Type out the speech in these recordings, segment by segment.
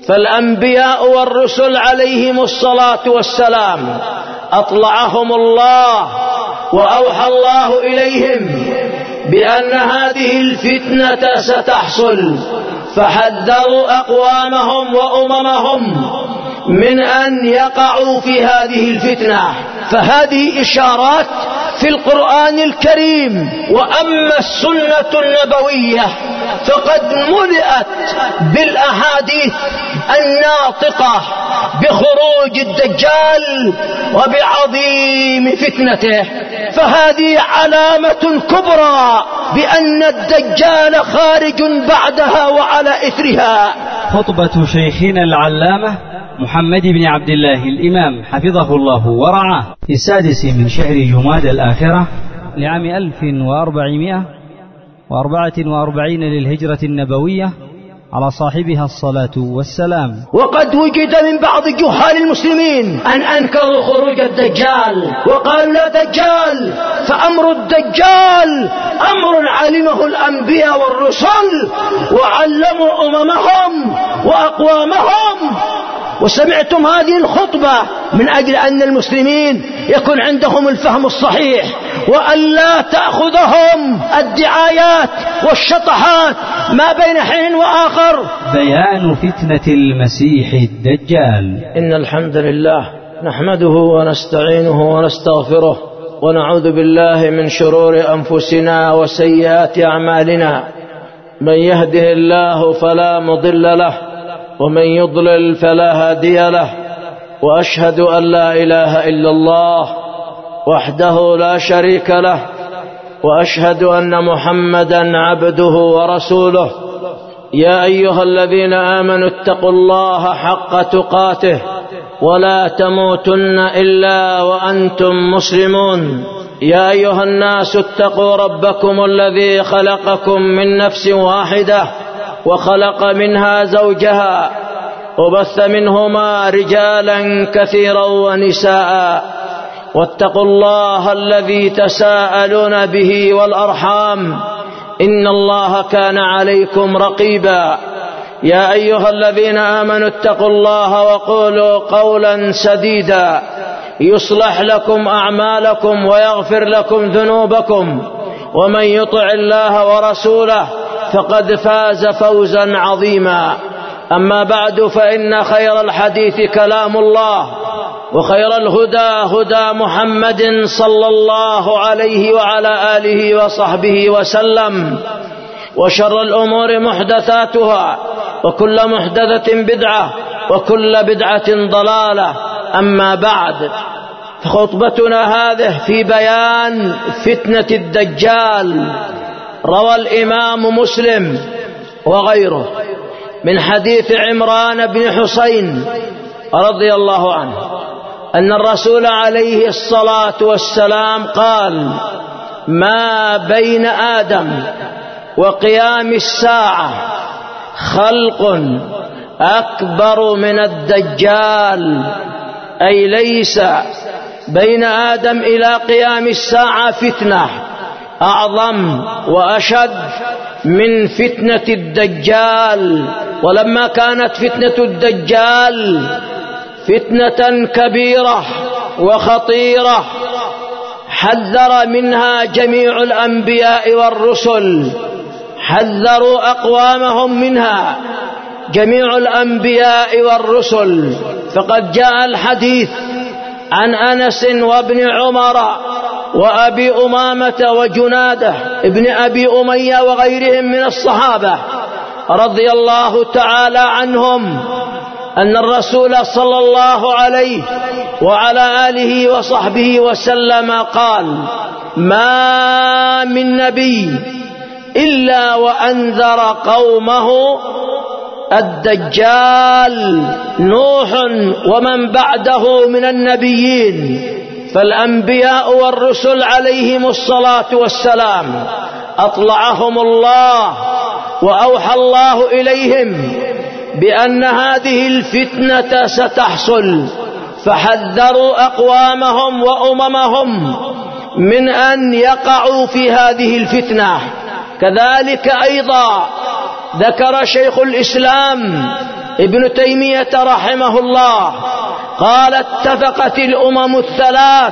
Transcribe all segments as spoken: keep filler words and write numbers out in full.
فالأنبياء والرسل عليهم الصلاة والسلام أطلعهم الله وأوحى الله إليهم بأن هذه الفتنة ستحصل، فحذروا أقوامهم وأممهم من أن يقعوا في هذه الفتنة. فهذه إشارات في القرآن الكريم. وأما السنة النبوية فقد ملئت بالأحاديث الناطقة بخروج الدجال وبعظيم فتنته، فهذه علامة كبرى بأن الدجال خارج بعدها وعلى إثرها. خطبة شيخنا العلامة محمد بن عبد الله الإمام حفظه الله ورعاه في السادس من شهر جماد الآخرة لعام ألف وأربعمائة وأربعة وأربعين للهجرة النبوية على صاحبها الصلاة والسلام. وقد وجد من بعض جهال المسلمين أن أنكروا خروج الدجال وقالوا لا دجال، فأمر الدجال أمر علمه الأنبياء والرسل وعلموا أممهم وأقوامهم. وسمعتم هذه الخطبة من أجل أن المسلمين يكون عندهم الفهم الصحيح وأن لا تأخذهم الدعايات والشطحات ما بين حين وآخر. بيان فتنة المسيح الدجال. إن الحمد لله نحمده ونستعينه ونستغفره ونعوذ بالله من شرور أنفسنا وسيئات أعمالنا. من يهده الله فلا مضل له ومن يضلل فلا هادي له، وأشهد أن لا إله إلا الله وحده لا شريك له، وأشهد أن محمدا عبده ورسوله. يا أيها الذين آمنوا اتقوا الله حق تقاته ولا تموتن إلا وأنتم مسلمون. يا أيها الناس اتقوا ربكم الذي خلقكم من نفس واحدة وخلق منها زوجها وبث منهما رجالا كثيرا ونساء، واتقوا الله الذي تساءلون به والأرحام إن الله كان عليكم رقيبا. يا أيها الذين آمنوا اتقوا الله وقولوا قولا سديدا يصلح لكم أعمالكم ويغفر لكم ذنوبكم، ومن يطع الله ورسوله فقد فاز فوزا عظيما. أما بعد، فإن خير الحديث كلام الله، وخير الهدى هدى محمد صلى الله عليه وعلى آله وصحبه وسلم، وشر الأمور محدثاتها، وكل محدثة بدعة، وكل بدعة ضلالة. أما بعد، فخطبتنا هذه في بيان فتنة الدجال. روى الإمام مسلم وغيره من حديث عمران بن حسين رضي الله عنه أن الرسول عليه الصلاة والسلام قال: ما بين آدم وقيام الساعة خلق أكبر من الدجال، أي ليس بين آدم إلى قيام الساعة فتنة أعظم وأشد من فتنة الدجال. ولما كانت فتنة الدجال فتنة كبيرة وخطيرة حذر منها جميع الأنبياء والرسل، حذروا أقوامهم منها جميع الأنبياء والرسل. فقد جاء الحديث عن أنس وابن عمر وأبي أمامة وجنادة ابن أبي أمية وغيرهم من الصحابة رضي الله تعالى عنهم أن الرسول صلى الله عليه وعلى آله وصحبه وسلم قال: ما من نبي إلا وأنذر قومه الدجال، نوح ومن بعده من النبيين. فالأنبياء والرسل عليهم الصلاة والسلام أطلعهم الله وأوحى الله إليهم بأن هذه الفتنة ستحصل، فحذروا أقوامهم وأممهم من أن يقعوا في هذه الفتنة. كذلك أيضا ذكر شيخ الإسلام ابن تيمية رحمه الله قال: اتفقت الأمم الثلاث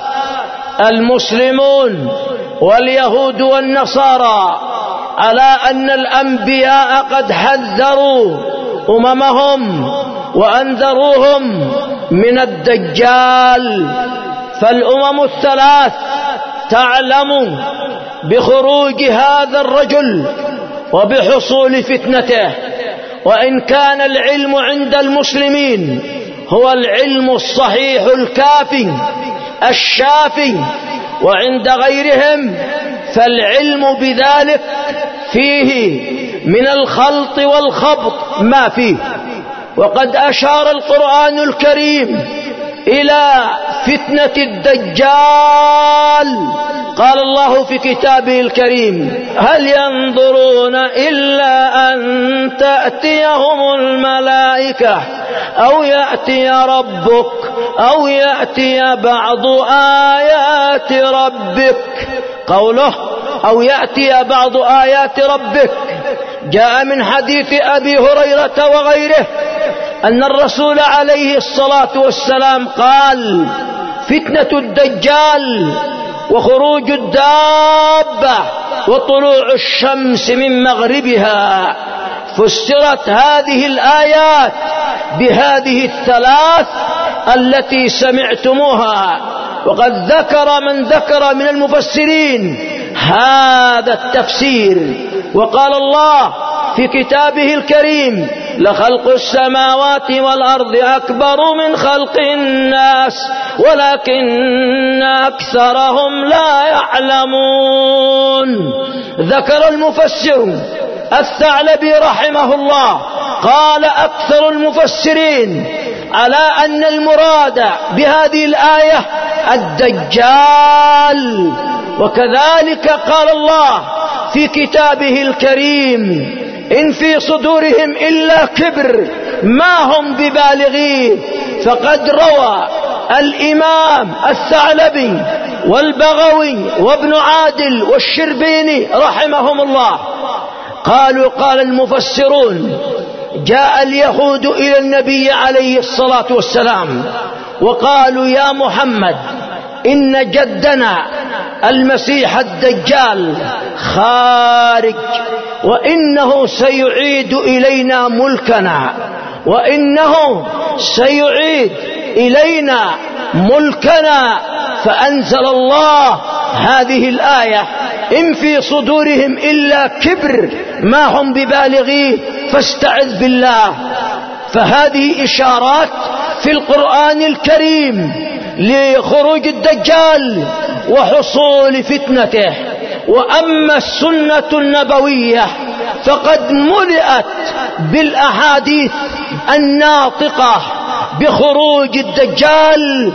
المسلمون واليهود والنصارى على أن الأنبياء قد حذروا أممهم وأنذروهم من الدجال. فالأمم الثلاث تعلم بخروج هذا الرجل وبحصول فتنته، وإن كان العلم عند المسلمين هو العلم الصحيح الكافي الشافي، وعند غيرهم فالعلم بذلك فيه من الخلط والخبط ما فيه. وقد أشار القرآن الكريم إلى فتنة الدجال. قال الله في كتابه الكريم: هل ينظرون إلا أن تأتيهم الملائكة أو يأتي ربك أو يأتي بعض آيات ربك. قوله أو يأتي بعض آيات ربك جاء من حديث أبي هريرة وغيره أن الرسول عليه الصلاة والسلام قال: فتنة الدجال وخروج الدابة وطلوع الشمس من مغربها. فسرت هذه الآيات بهذه الثلاث التي سمعتموها، وقد ذكر من ذكر من المفسرين هذا التفسير. وقال الله في كتابه الكريم: لخلق السماوات والأرض أكبر من خلق الناس ولكن أكثرهم لا يعلمون. ذكر المفسر الثعلبي رحمه الله قال: أكثر المفسرين على أن المراد بهذه الآية الدجال. وكذلك قال الله في كتابه الكريم: إن في صدورهم إلا كبر ما هم ببالغيه. فقد روى الإمام الثعلبي والبغوي وابن عادل والشربيني رحمهم الله قالوا: قال المفسرون: جاء اليهود إلى النبي عليه الصلاة والسلام وقالوا: يا محمد، إن جدنا المسيح الدجال خارج، وإنه سيعيد إلينا ملكنا، وإنه سيعيد إلينا ملكنا. فأنزل الله هذه الآية: إن في صدورهم إلا كبر ما هم ببالغيه فاستعذ بالله. فهذه إشارات في القرآن الكريم لخروج الدجال وحصول فتنته. وأما السنة النبوية فقد ملئت بالأحاديث الناطقة بخروج الدجال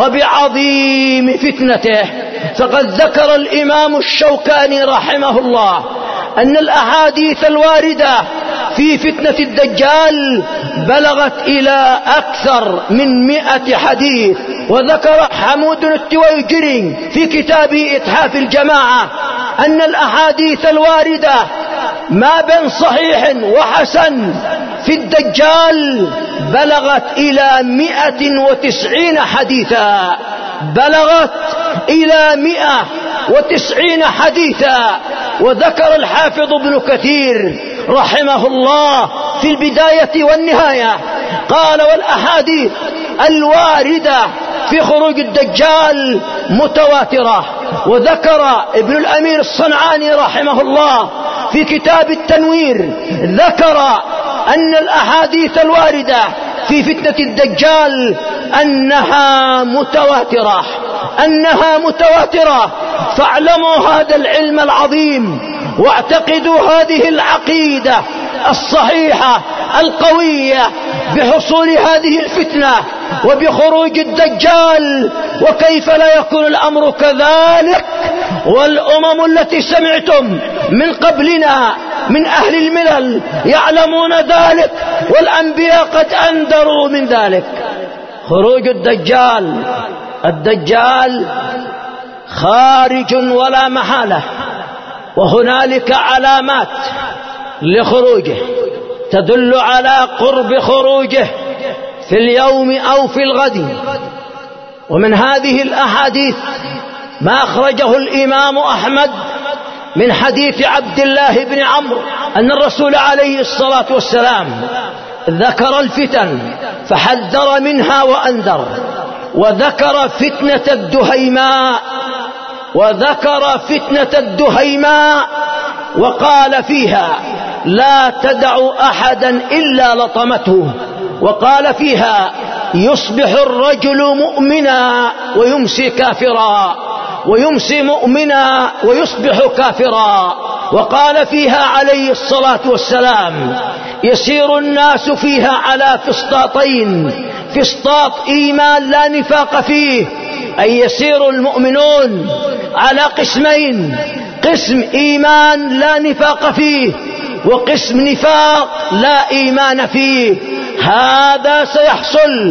وبعظيم فتنته. فقد ذكر الإمام الشوكاني رحمه الله أن الأحاديث الواردة في فتنة الدجال بلغت إلى أكثر من مئة حديث. وذكر حمود التويجري في كتابه إتحاف الجماعة أن الأحاديث الواردة ما بين صحيح وحسن في الدجال بلغت إلى مئة وتسعين حديثا، بلغت إلى مئة وتسعين حديثا. وذكر الحافظ ابن كثير رحمه الله في البداية والنهاية قال: والأحاديث الواردة في خروج الدجال متواترة. وذكر ابن الأمير الصنعاني رحمه الله في كتاب التنوير ذكر أن الأحاديث الواردة في فتنة الدجال أنها متواترة أنها متواترة. فاعلموا هذا العلم العظيم واعتقدوا هذه العقيدة الصحيحة القوية بحصول هذه الفتنة وبخروج الدجال. وكيف لا يكون الأمر كذلك والأمم التي سمعتم من قبلنا من أهل الملل يعلمون ذلك، والأنبياء قد أنذروا من ذلك. خروج الدجال الدجال خارج ولا محالة، وهنالك علامات لخروجه. تدل على قرب خروجه في اليوم أو في الغد. ومن هذه الأحاديث ما أخرجه الإمام أحمد من حديث عبد الله بن عمرو أن الرسول عليه الصلاة والسلام ذكر الفتن فحذر منها وأنذر، وذكر فتنة الدهيماء وذكر فتنة الدهيماء وقال فيها لا تدع أحدا إلا لطمته، وقال فيها يصبح الرجل مؤمنا ويمسي كافرا، ويمسي مؤمنا ويصبح كافرا. وقال فيها عليه الصلاة والسلام يسير الناس فيها على فسطاطين، فسطاط إيمان لا نفاق فيه، أي يسير المؤمنون على قسمين: قسم إيمان لا نفاق فيه، وقسم نفاق لا إيمان فيه. هذا سيحصل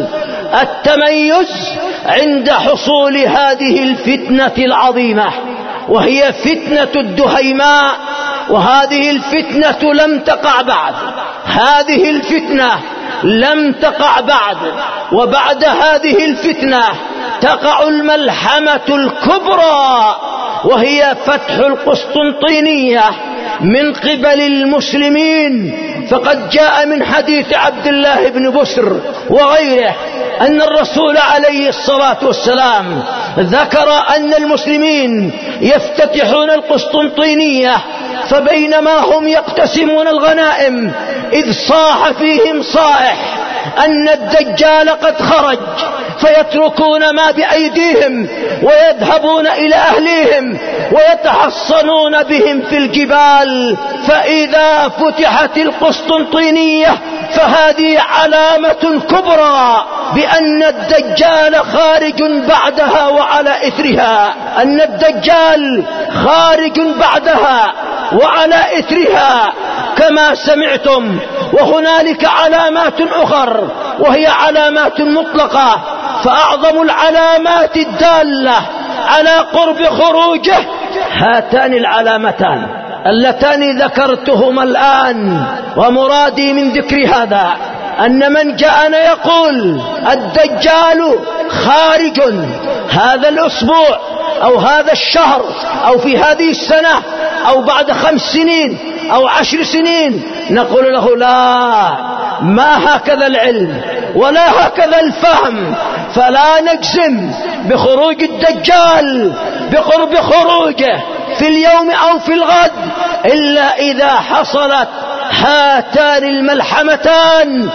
التميز عند حصول هذه الفتنة العظيمة، وهي فتنة الدهيماء. وهذه الفتنة لم تقع بعد، هذه الفتنة لم تقع بعد. وبعد هذه الفتنة تقع الملحمة الكبرى، وهي فتح القسطنطينية من قبل المسلمين. فقد جاء من حديث عبد الله بن بسر وغيره أن الرسول عليه الصلاة والسلام ذكر أن المسلمين يفتتحون القسطنطينية، فبينما هم يقتسمون الغنائم إذ صاح فيهم صائح أن الدجال قد خرج، فيتركون ما بأيديهم ويذهبون إلى أهليهم ويتحصنون بهم في الجبال. فإذا فتحت القسطنطينية فهذه علامة كبرى بأن الدجال خارج بعدها وعلى إثرها، أن الدجال خارج بعدها وعلى إثرها كما سمعتم. وهنالك علامات أخر وهي علامات مطلقة، فأعظم العلامات الدالة على قرب خروجه هاتان العلامتان اللتان ذكرتهما الآن. ومرادي من ذكر هذا أن من جاءنا يقول الدجال خارج هذا الأسبوع أو هذا الشهر أو في هذه السنة أو بعد خمس سنين أو عشر سنين، نقول له لا، ما هكذا العلم ولا هكذا الفهم، فلا نجزم بخروج الدجال بقرب خروجه في اليوم أو في الغد إلا إذا حصلت هاتان الملحمتان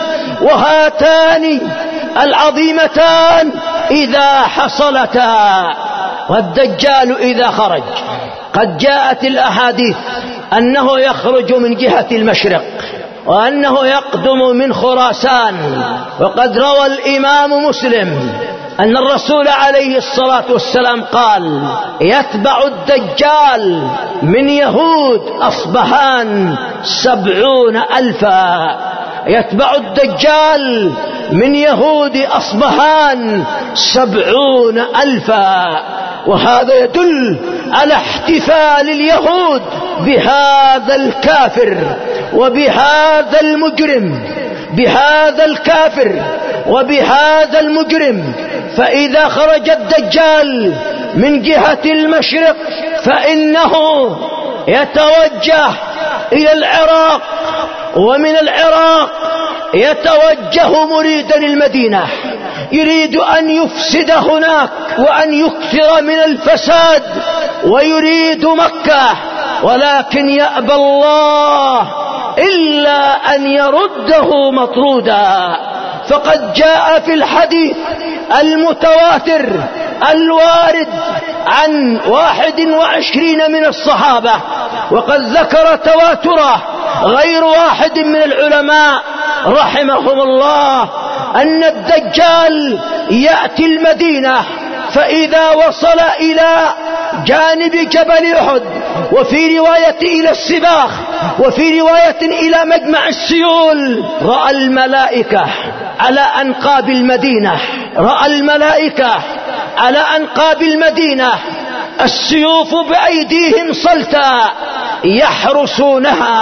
وهاتان العظيمتان إذا حصلتا. والدجال إذا خرج قد جاءت الأحاديث أنه يخرج من جهة المشرق وأنه يقدم من خراسان. وقد روى الإمام مسلم أن الرسول عليه الصلاة والسلام قال يتبع الدجال من يهود أصبهان سبعون ألفا، يتبع الدجال من يهود أصبهان سبعون ألفا. وهذا يدل على احتفال اليهود بهذا الكافر وبهذا المجرم، بهذا الكافر وبهذا المجرم. فإذا خرج الدجال من جهة المشرق فإنه يتوجه إلى العراق، ومن العراق يتوجه مريدا المدينة، يريد أن يفسد هناك وأن يكثر من الفساد، ويريد مكة، ولكن يأبى الله إلا أن يرده مطرودا. فقد جاء في الحديث المتواتر الوارد عن واحد وعشرين من الصحابة، وقد ذكر تواتره غير واحد من العلماء رحمهم الله، أن الدجال يأتي المدينة، فإذا وصل إلى جانب جبل أحد، وفي رواية إلى السباخ، وفي رواية إلى مجمع السيول، رأى الملائكة على أنقاب المدينة، رأى الملائكة على أنقاب المدينة السيوف بأيديهم صلتا يحرسونها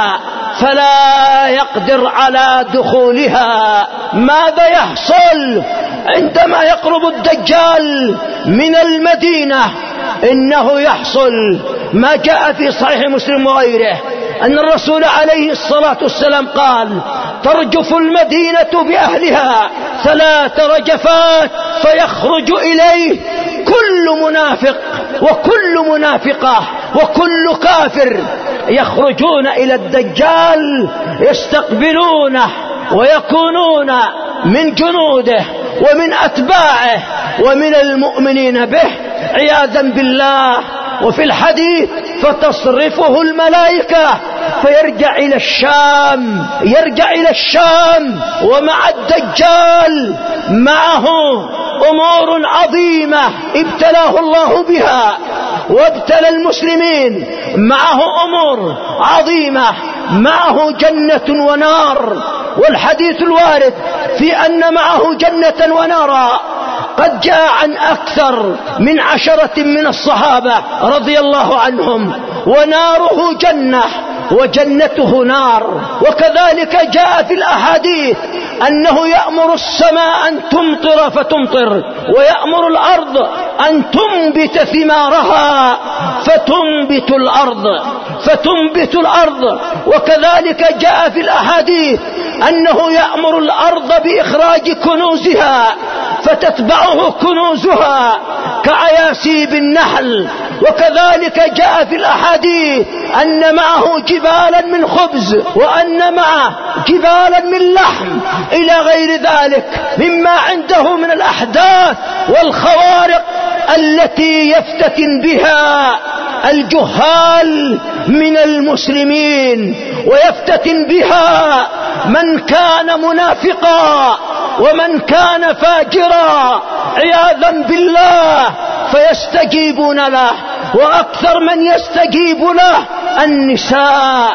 فلا يقدر على دخولها. ماذا يحصل عندما يقرب الدجال من المدينة؟ إنه يحصل ما جاء في صحيح مسلم وغيره أن الرسول عليه الصلاة والسلام قال: ترجف المدينة بأهلها ثلاث رجفات فيخرج إليه كل منافق وكل منافقة وكل كافر، يخرجون إلى الدجال يستقبلونه ويكونون من جنوده ومن أتباعه ومن المؤمنين به عياذا بالله. وفي الحديث: فتصرفه الملائكة فيرجع إلى الشام، يرجع إلى الشام. ومع الدجال معه أمور عظيمة ابتلاه الله بها وابتلى المسلمين، معه أمور عظيمة، معه جنة ونار. والحديث الوارد في أن معه جنة ونارا قد جاء عن أكثر من عشرة من الصحابة رضي الله عنهم. وناره جنة وجنته نار. وكذلك جاء في الأحاديث أنه يأمر السماء أن تمطر فتمطر، ويأمر الأرض أن تنبت ثمارها فتنبت الأرض فتنبت الأرض. وكذلك جاء في الأحاديث أنه يأمر الأرض بإخراج كنوزها فتتبعه كنوزها كأياسيب النحل. وكذلك جاء في الأحاديث أن معه جبالا من خبز وأن معه جبالا من لحم إلى غير ذلك مما عنده من الأحداث والخوارق التي يفتتن بها الجهال من المسلمين، ويفتتن بها من كان منافقا ومن كان فاجرا عياذا بالله، فيستجيبون له. وأكثر من يستجيب له النساء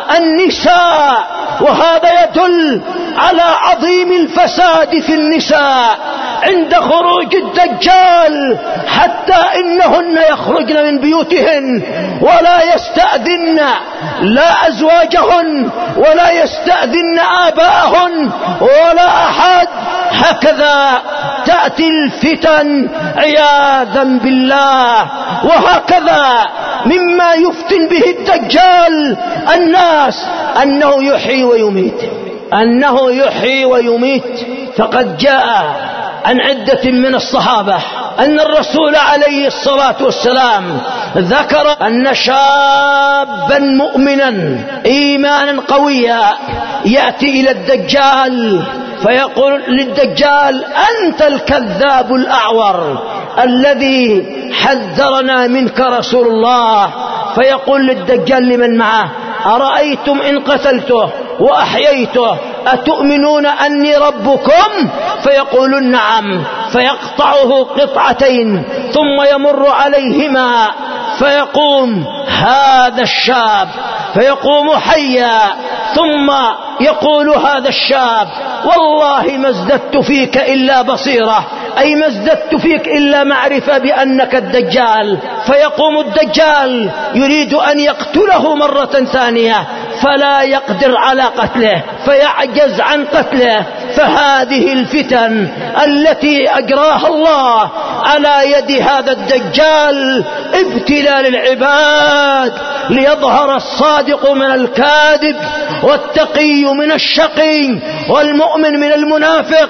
النساء وهذا يدل على عظيم الفساد في النساء عند خروج الدجال، حتى إنهن يخرجن من بيوتهن ولا يستأذن لا أزواجهن ولا يستأذن آباءهن ولا أحد. هكذا تأتي الفتن عياذا بالله. وهكذا مما يفتن به الدجال الناس أنه يحيي ويميت أنه يحيي ويميت. فقد جاء عن عدة من الصحابة أن الرسول عليه الصلاة والسلام ذكر أن شابا مؤمنا إيمانا قويا يأتي إلى الدجال فيقول للدجال: أنت الكذاب الأعور الذي حذرنا منك رسول الله. فيقول للدجال لمن معه: أرأيتم إن قتلته وأحييته أتؤمنون أني ربكم؟ فيقولون: نعم. فيقطعه قطعتين ثم يمر عليهما فيقوم هذا الشاب فيقوم حيا، ثم يقول هذا الشاب: والله ما ازددت فيك إلا بصيرة، أي ما ازددت فيك إلا معرفة بأنك الدجال. فيقوم الدجال يريد أن يقتله مرة ثانية فلا يقدر على قتله فيعجز عن قتله. فهذه الفتن التي أجراها الله على يد هذا الدجال ابتلاء للعباد ليظهر الصادق من الكاذب والتقي من الشقي والمؤمن من المنافق،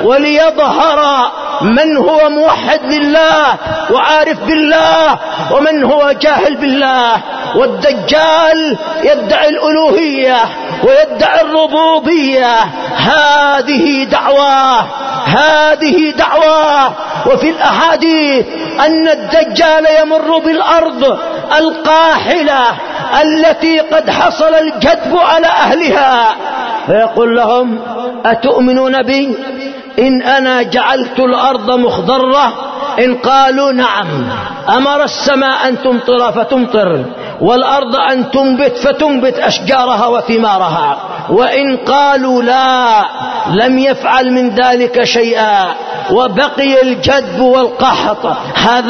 وليظهر من هو موحد لله وعارف بالله ومن هو جاهل بالله. والدجال يدعي الألوهية ويدعي الربوبية. هذه دعوة هذه دعوة. وفي الأحاديث أن الدجال يمر بالأرض القاحلة التي قد حصل الجدب على أهلها فيقول لهم: أتؤمنون بي إن أنا جعلت الأرض مخضرة؟ إن قالوا نعم أمر السماء أن تمطر فتمطر والأرض أن تنبت فتنبت أشجارها وثمارها. وإن قالوا لا لم يفعل من ذلك شيئا وبقي الجدب والقحط. هذا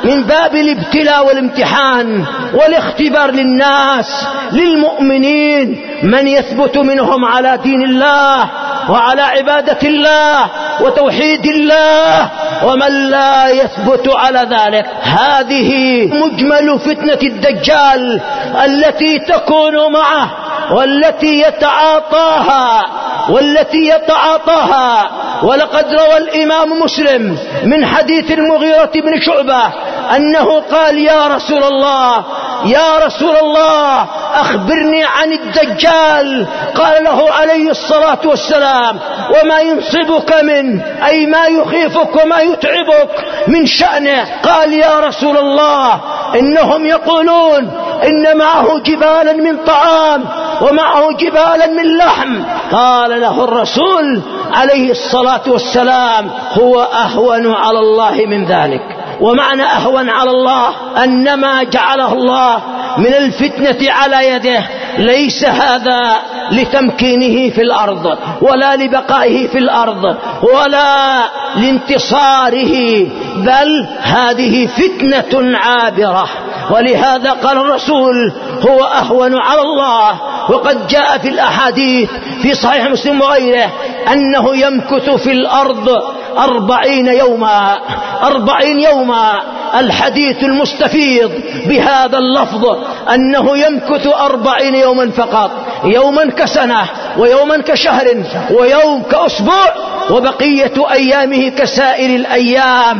من باب الابتلاء والامتحان والاختبار للناس للمؤمنين، من يثبت منهم على دين الله وعلى عبادة الله وتوحيد الله، ومن لا يثبت على ذلك. هذه مجمل فتنة الدجال التي تكون معه والتي يتعاطاها والتي يتعاطاها ولقد روى الإمام مسلم من حديث المغيرة بن شعبة أنه قال: يا رسول الله يا رسول الله أخبرني عن الدجال. قال له عليه الصلاة والسلام: وما ينصبك منه، أي ما يخيفك وما يتعبك من شأنه؟ قال: يا رسول الله إنهم يقولون إن معه جبالا من طعام ومعه جبالا من لحم. قال له الرسول عليه الصلاة والسلام: هو أهون على الله من ذلك. ومعنى أهون على الله أن ما جعله الله من الفتنة على يده ليس هذا لتمكينه في الأرض ولا لبقائه في الأرض ولا لانتصاره، بل هذه فتنة عابرة. ولهذا قال الرسول: هو أهون على الله. وقد جاء في الأحاديث في صحيح مسلم وغيره أنه يمكث في الأرض أربعين يوما أربعين يوما. الحديث المستفيض بهذا اللفظ أنه يمكث أربعين يوما فقط، يوما كسنة ويوما كشهر ويوم كأسبوع وبقية أيامه كسائر الأيام.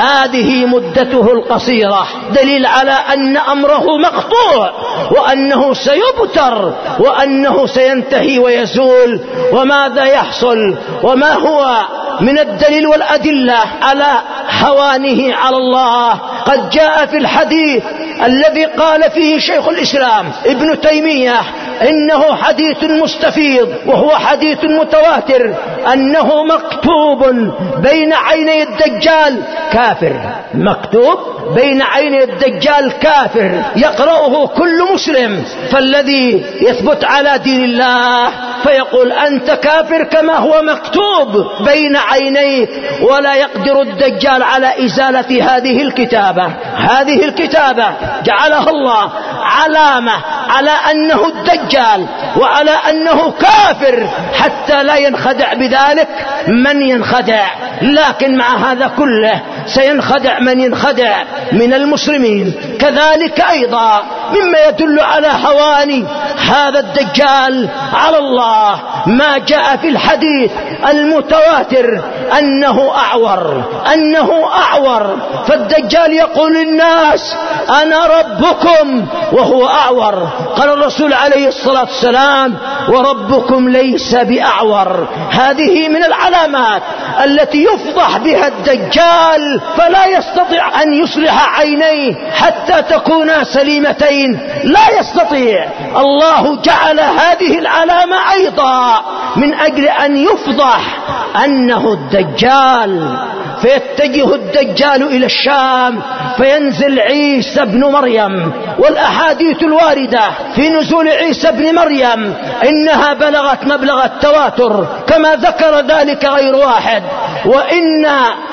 هذه مدته القصيرة، دليل على أن أمره مقطوع وأنه سيبتر وأنه سينتهي ويزول. وماذا يحصل وما هو من الدليل والأدلة على هوانه على الله؟ قد جاء في الحديث الذي قال فيه شيخ الإسلام ابن تيمية إنه حديث مستفيض وهو حديث متواتر أنه مكتوب بين عيني الدجال كافر، مكتوب بين عيني الدجال كافر يقرأه كل مسلم. فالذي يثبت على دين الله فيقول أنت كافر كما هو مكتوب بين عينيك، ولا يقدر الدجال على إزالة هذه الكتابة. هذه الكتابة جعلها الله علامة على أنه الدجال وعلى أنه كافر حتى لا ينخدع بذلك من ينخدع. لكن مع هذا كله سينخدع من ينخدع من المسلمين. كذلك أيضا مما يدل على هوان هذا الدجال على الله ما جاء في الحديث المتواتر أنه أعور أنه أعور فالدجال يقول للناس أنا ربكم وهو أعور. قال الرسول عليه الصلاة والسلام وربكم ليس بأعور. هذه من العلامات التي يفضح بها الدجال، فلا يستطيع أن يصلح عينيه حتى تكونا سليمتين، لا يستطيع. الله جعل هذه العلامة أيضا من أجل أن يفضح أنه الدجال. فيتجه الدجال إلى الشام فينزل عيسى بن مريم، والأحاديث الواردة في نزول عيسى بن مريم إنها بلغت مبلغ التواتر كما ذكر ذلك غير واحد. وإن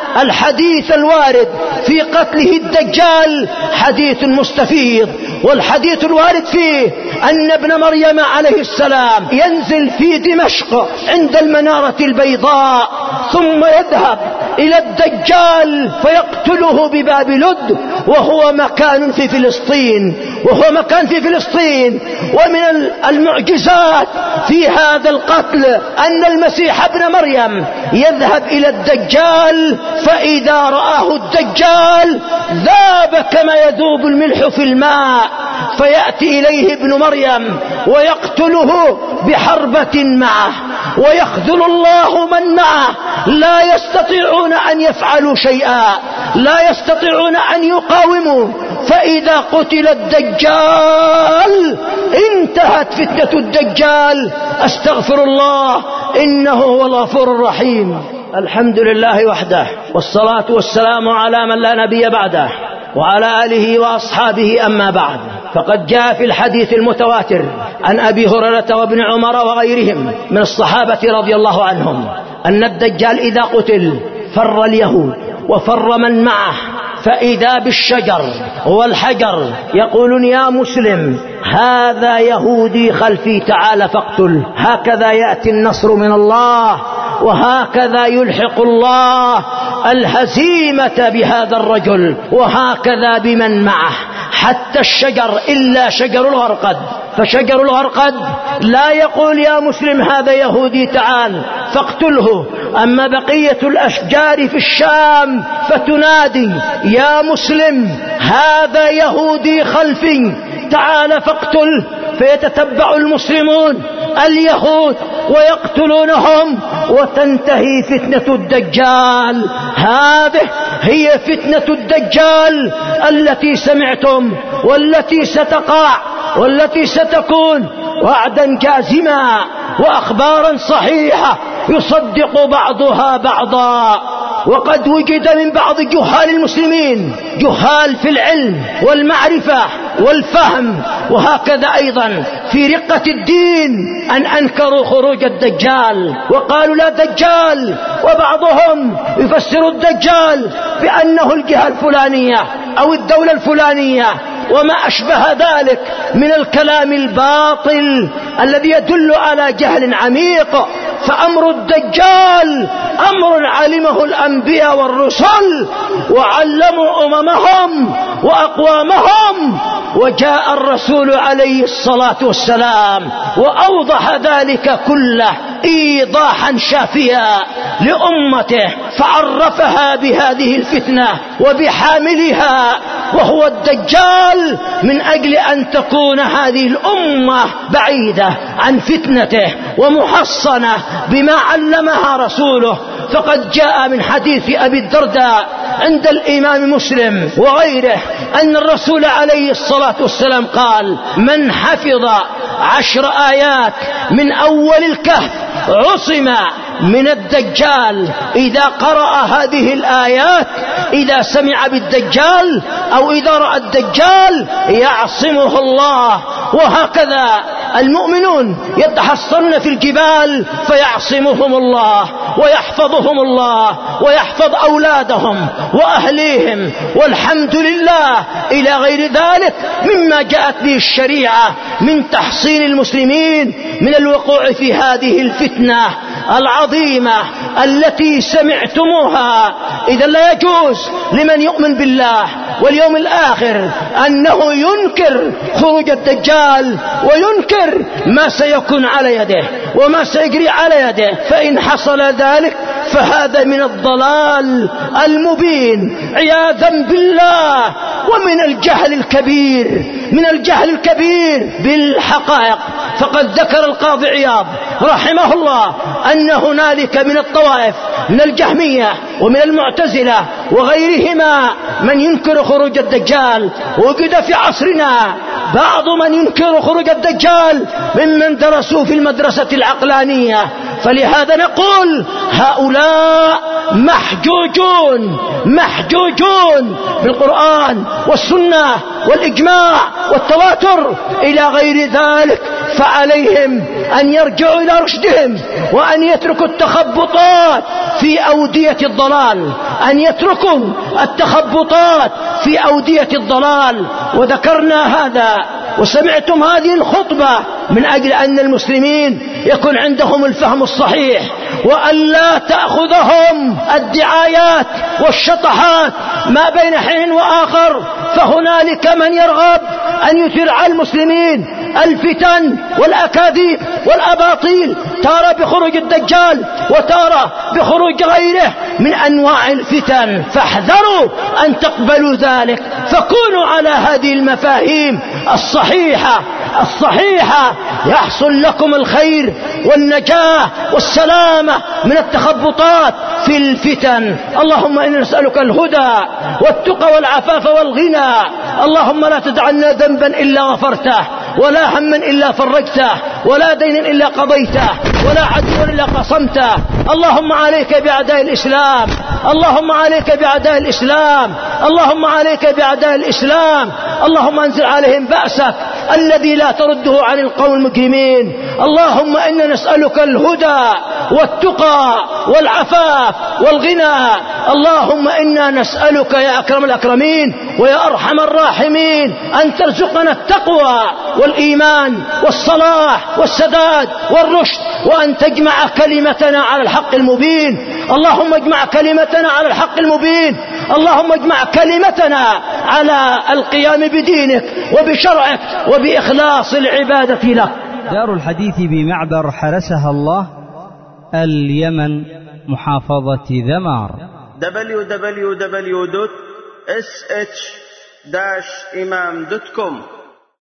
الحديث الوارد في قتله الدجال حديث مستفيض، والحديث الوارد فيه أن ابن مريم عليه السلام ينزل في دمشق عند المنارة البيضاء ثم يذهب إلى الدجال فيقتله بباب لد، وهو مكان في فلسطين وهو مكان في فلسطين. ومن المعجزات في هذا القتل أن المسيح ابن مريم يذهب إلى الدجال فإذا رآه الدجال ذاب كما يذوب الملح في الماء، فيأتي إليه ابن مريم ويقتله بحربة معه، ويخذل الله من معه، لا يستطيعون أن يفعلوا شيئا، لا يستطيعون أن يقاوموا. فإذا قتل الدجال انتهت فتنة الدجال. أستغفر الله إنه هو الغفور الرحيم. الحمد لله وحده، والصلاة والسلام على من لا نبي بعده وعلى آله وأصحابه. أما بعد، فقد جاء في الحديث المتواتر عن أبي هريرة وابن عمر وغيرهم من الصحابة رضي الله عنهم أن الدجال إذا قتل فر اليهود وفر من معه فإذا بالشجر والحجر يقولون يا مسلم هذا يهودي خلفي تعال فاقتل. هكذا يأتي النصر من الله، وهكذا يلحق الله الهزيمة بهذا الرجل، وهكذا بمن معه. حتى الشجر إلا شجر الغرقد، فشجر الغرقد لا يقول يا مسلم هذا يهودي تعال فاقتله، أما بقية الأشجار في الشام فتنادي يا مسلم هذا يهودي خلفي تعال فاقتل، فيتتبع المسلمون اليهود ويقتلونهم وتنتهي فتنة الدجال. هذه هي فتنة الدجال التي سمعتم والتي ستقع والتي ستكون وعدا جازما وأخبارا صحيحة يصدق بعضها بعضا. وقد وجد من بعض جهال المسلمين جهال في العلم والمعرفة والفهم، وهكذا أيضا في رقة الدين أن أنكروا خروج الدجال وقالوا لا دجال، وبعضهم يفسر الدجال بأنه الجهة الفلانية أو الدولة الفلانية وما أشبه ذلك من الكلام الباطل الذي يدل على جهل عميق. فأمر الدجال أمر علمه الأنبياء والرسل وعلموا أممهم وأقوامهم، وجاء الرسول عليه الصلاة والسلام وأوضح ذلك كله إيضاحا شافيا لأمته، فعرفها بهذه الفتنة وبحاملها وهو الدجال، من أجل أن تكون هذه الأمة بعيدة عن فتنته ومحصنة بما علمها رسوله. فقد جاء من حديث أبي الدرداء عند الإمام مسلم وغيره أن الرسول عليه الصلاة والسلام قال من حفظ عشر آيات من أول الكهف عصم من الدجال. إذا قرأ هذه الآيات إذا سمع بالدجال أو إذا رأى الدجال يعصمه الله. وهكذا المؤمنون يتحصن في الجبال فيعصمهم الله ويحفظهم الله ويحفظ أولادهم وأهليهم، والحمد لله، إلى غير ذلك مما جاءت به الشريعة من تحصين المسلمين من الوقوع في هذه الفتنة العظيمة التي سمعتموها. إذا لا يجوز لمن يؤمن بالله واليوم الآخر أنه ينكر خروج الدجال وينكر ما سيكون على يده وما سيجري على يده، فإن حصل ذلك فهذا من الضلال المبين عياذا بالله، ومن الجهل الكبير من الجهل الكبير بالحقائق. فقد ذكر القاضي عياض رحمه الله أن هنالك من الطوائف من الجهمية ومن المعتزلة وغيرهما من ينكر خروج الدجال. وجد في عصرنا بعض من ينكر خروج الدجال ممن درسوا في المدرسة العقلانية. فلهذا نقول هؤلاء محجوجون محجوجون بالقرآن والسنة والإجماع والتواتر إلى غير ذلك. فعليهم أن يرجعوا إلى رشدهم وأن يتركوا التخبطات في أودية الضلال أن يتركوا التخبطات في أودية الضلال. وذكرنا هذا وسمعتم هذه الخطبة من أجل أن المسلمين يكون عندهم الفهم الصحيح، وأن لا تأخذهم الدعايات والشطحات ما بين حين وآخر. فهنالك من يرغب أن يثير على المسلمين الفتن والأكاذيب والأباطيل، تارى بخروج الدجال وتارى بخروج غيره من أنواع الفتن. فاحذروا أن تقبلوا ذلك، فكونوا على هذه المفاهيم الصحيحة الصحيحة يحصل لكم الخير والنجاة والسلامة من التخبطات في الفتن. اللهم إنا نسألك الهدى والتقى والعفاف والغنى. اللهم لا تدع لنا ذنبا إلا غفرته، ولا هما إلا فرجته، ولا دينا إلا قضيته، ولا عدوا إلا قصمته. اللهم عليك بأعداء الإسلام اللهم عليك بأعداء الإسلام اللهم عليك بأعداء الإسلام. اللهم انزل عليهم بأسك الذي لا ترده عن القوم المجرمين. اللهم إنا نسألك الهدى والتقى والعفاف والغنى. اللهم إنا نسألك يا أكرم الأكرمين ويا أرحم الراحمين أن ترزقنا التقوى والإيمان والصلاح والسداد والرشد، وأن تجمع كلمتنا على الحق المبين. اللهم اجمع كلمتنا على الحق المبين. اللهم اجمع كلمتنا على القيام بدينك وبشرعك وبإخلاص العبادة لك. دار الحديث بمعبر حرسها الله، اليمن، محافظة ذمار. دبليو دبليو دبليو دوت إس إتش داش إمام دوت كوم